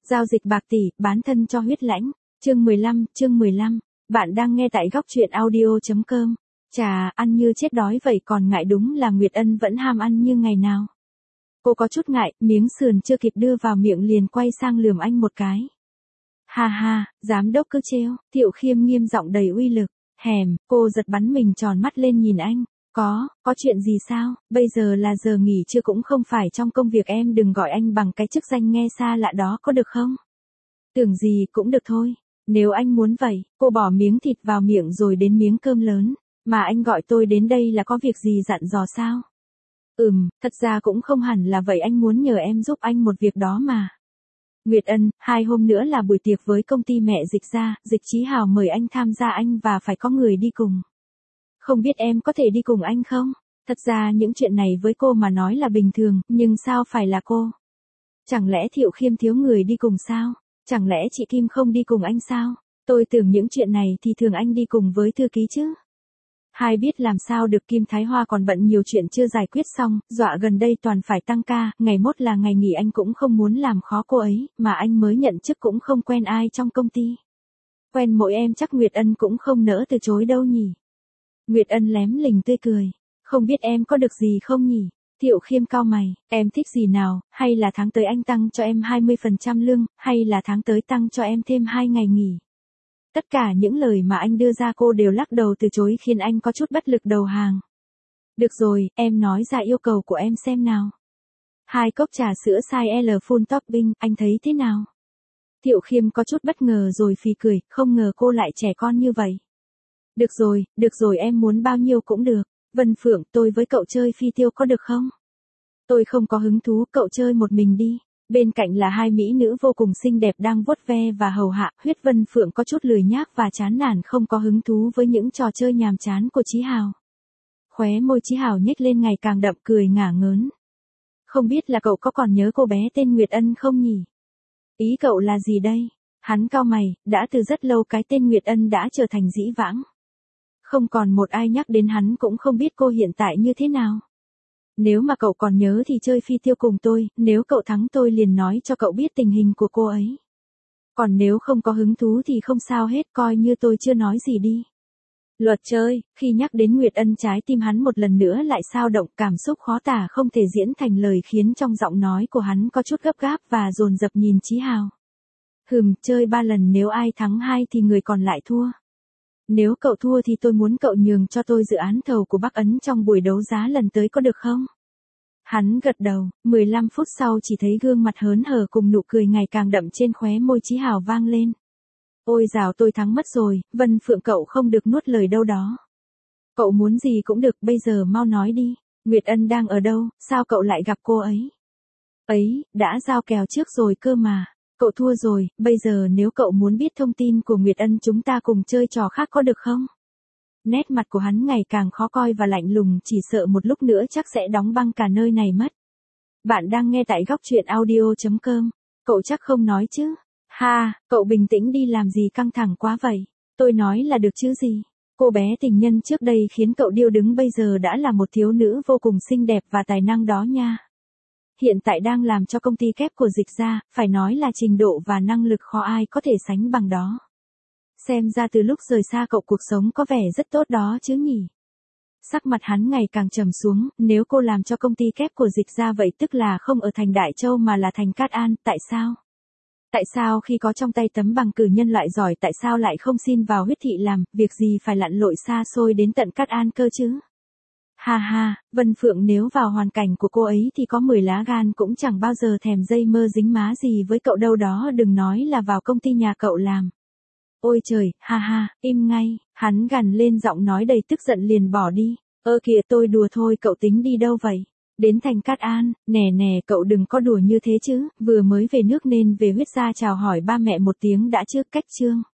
Giao dịch bạc tỷ, bán thân cho huyết lãnh. Chương 15. Bạn đang nghe tại góc truyện audio.com. Chà, ăn như chết đói vậy còn ngại, đúng là Nguyệt Ân vẫn ham ăn như ngày nào. Cô có chút ngại, miếng sườn chưa kịp đưa vào miệng liền quay sang lườm anh một cái. Ha ha, giám đốc cứ trêu. Thiệu Khiêm nghiêm giọng đầy uy lực. Cô giật bắn mình tròn mắt lên nhìn anh. Có chuyện gì sao? Bây giờ là giờ nghỉ trưa cũng không phải trong công việc, em đừng gọi anh bằng cái chức danh nghe xa lạ đó có được không? Tưởng gì cũng được thôi. Nếu anh muốn vậy, cô bỏ miếng thịt vào miệng rồi đến miếng cơm lớn. Mà anh gọi tôi đến đây là có việc gì dặn dò sao? Thật ra cũng không hẳn là vậy, anh muốn nhờ em giúp anh một việc đó mà. Nguyệt Ân, 2 hôm nữa là buổi tiệc với công ty mẹ Dịch gia, Dịch Chí Hào mời anh tham gia, anh và phải có người đi cùng. Không biết em có thể đi cùng anh không? Thật ra những chuyện này với cô mà nói là bình thường, nhưng sao phải là cô? Chẳng lẽ Thiệu Khiêm thiếu người đi cùng sao? Chẳng lẽ chị Kim không đi cùng anh sao? Tôi tưởng những chuyện này thì thường anh đi cùng với thư ký chứ. Hai biết làm sao được, Kim Thái Hoa còn bận nhiều chuyện chưa giải quyết xong, dọa gần đây toàn phải tăng ca, ngày mốt là ngày nghỉ, anh cũng không muốn làm khó cô ấy, mà anh mới nhận chức cũng không quen ai trong công ty. Quen mỗi em chắc Nguyệt Ân cũng không nỡ từ chối đâu nhỉ. Nguyệt Ân lém lình tươi cười. Không biết em có được gì không nhỉ? Thiệu Khiêm cau mày, em thích gì nào, hay là tháng tới anh tăng cho em 20% lương, hay là tháng tới tăng cho em thêm 2 ngày nghỉ? Tất cả những lời mà anh đưa ra cô đều lắc đầu từ chối, khiến anh có chút bất lực đầu hàng. Được rồi, em nói ra yêu cầu của em xem nào. 2 cốc trà sữa size L full topping, anh thấy thế nào? Thiệu Khiêm có chút bất ngờ rồi phì cười, không ngờ cô lại trẻ con như vậy. Được rồi, em muốn bao nhiêu cũng được. Vân Phượng, tôi với cậu chơi phi tiêu có được không? Tôi không có hứng thú, cậu chơi một mình đi. Bên cạnh là 2 mỹ nữ vô cùng xinh đẹp đang vuốt ve và hầu hạ. Huyết Vân Phượng có chút lười nhác và chán nản, không có hứng thú với những trò chơi nhàm chán của Chí Hào. Khóe môi Chí Hào nhếch lên ngày càng đậm, cười ngả ngớn. Không biết là cậu có còn nhớ cô bé tên Nguyệt Ân không nhỉ? Ý cậu là gì đây? Hắn cau mày, đã từ rất lâu cái tên Nguyệt Ân đã trở thành dĩ vãng. Không còn một ai nhắc đến, hắn cũng không biết cô hiện tại như thế nào. Nếu mà cậu còn nhớ thì chơi phi tiêu cùng tôi, nếu cậu thắng tôi liền nói cho cậu biết tình hình của cô ấy. Còn nếu không có hứng thú thì không sao hết, coi như tôi chưa nói gì đi. Luật chơi, khi nhắc đến Nguyệt Ân trái tim hắn một lần nữa lại xao động, cảm xúc khó tả không thể diễn thành lời, khiến trong giọng nói của hắn có chút gấp gáp và dồn dập nhìn Chí Hào. Chơi 3 lần, nếu ai thắng 2 thì người còn lại thua. Nếu cậu thua thì tôi muốn cậu nhường cho tôi dự án thầu của Bắc Ấn trong buổi đấu giá lần tới có được không? Hắn gật đầu, 15 phút sau chỉ thấy gương mặt hớn hở cùng nụ cười ngày càng đậm trên khóe môi Chí Hào vang lên. Ôi dào, tôi thắng mất rồi, Vân Phượng cậu không được nuốt lời đâu đó. Cậu muốn gì cũng được, bây giờ mau nói đi, Nguyệt Ân đang ở đâu, sao cậu lại gặp cô ấy? Đã giao kèo trước rồi cơ mà. Cậu thua rồi, bây giờ nếu cậu muốn biết thông tin của Nguyệt Ân chúng ta cùng chơi trò khác có được không? Nét mặt của hắn ngày càng khó coi và lạnh lùng, chỉ sợ một lúc nữa chắc sẽ đóng băng cả nơi này mất. Bạn đang nghe tại góc truyện audio.com. Cậu chắc không nói chứ? Ha, cậu bình tĩnh đi, làm gì căng thẳng quá vậy? Tôi nói là được chứ gì? Cô bé tình nhân trước đây khiến cậu điêu đứng bây giờ đã là một thiếu nữ vô cùng xinh đẹp và tài năng đó nha. Hiện tại đang làm cho công ty kép của Dịch gia, phải nói là trình độ và năng lực khó ai có thể sánh bằng đó. Xem ra từ lúc rời xa cậu cuộc sống có vẻ rất tốt đó chứ nhỉ? Sắc mặt hắn ngày càng trầm xuống, nếu cô làm cho công ty kép của Dịch gia vậy tức là không ở thành Đại Châu mà là thành Cát An, tại sao? Tại sao khi có trong tay tấm bằng cử nhân loại giỏi tại sao lại không xin vào huyết thị làm, việc gì phải lặn lội xa xôi đến tận Cát An cơ chứ? Ha ha, Vân Phượng nếu vào hoàn cảnh của cô ấy thì có 10 lá gan cũng chẳng bao giờ thèm dây mơ dính má gì với cậu đâu đó, đừng nói là vào công ty nhà cậu làm. Ôi trời, ha ha, im ngay, hắn gằn lên giọng nói đầy tức giận liền bỏ đi. Kìa, tôi đùa thôi, cậu tính đi đâu vậy? Đến thành Cát An, nè, cậu đừng có đùa như thế chứ, vừa mới về nước nên về huyết gia chào hỏi ba mẹ một tiếng đã chứ, cách chương.